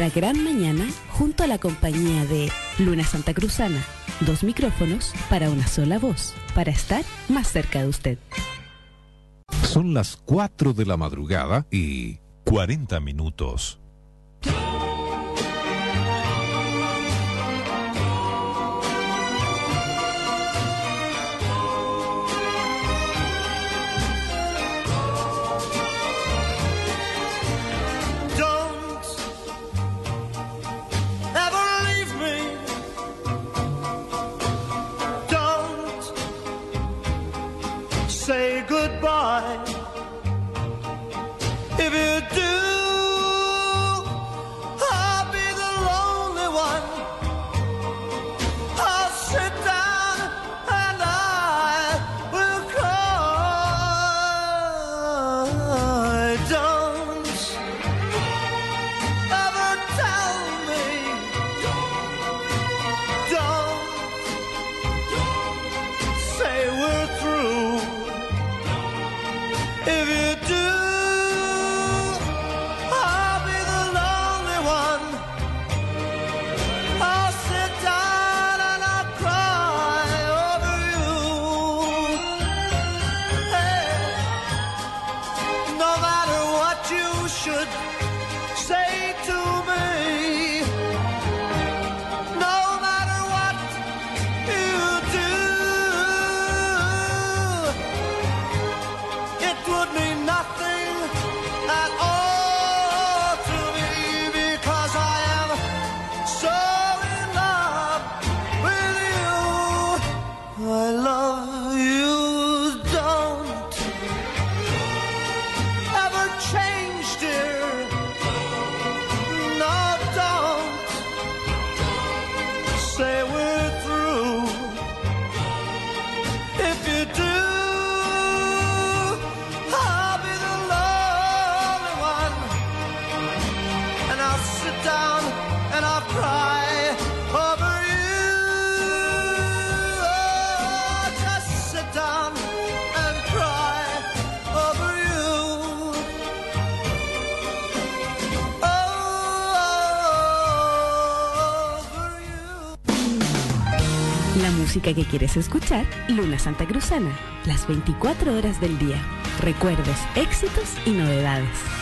nuestra gran mañana junto a la compañía de Luna Santacruzana. 2 micrófonos para una sola voz, para estar más cerca de usted. Son las 4 de la madrugada y 40 minutos. Say goodbye. If you do, I'll be the lonely one. I'll sit down and I will cry. Don't ever tell me. Don't say we're through. If you do, I'll be the lonely one. I'll sit down and I'll cry over you. Hey, no matter what you should say to me, no matter what you do, it would mean nothing at all to me, because I am so in love with you. I love you. Don't ever change, dear. No, don't say we're through. If you do, I'll be the lonely one, and I'll sit down and I'll cry over you. Oh, just sit down and cry over you. Over you. La música que quieres escuchar, Luna Santacruzana. Las 24 horas del día. Recuerdos, éxitos y novedades.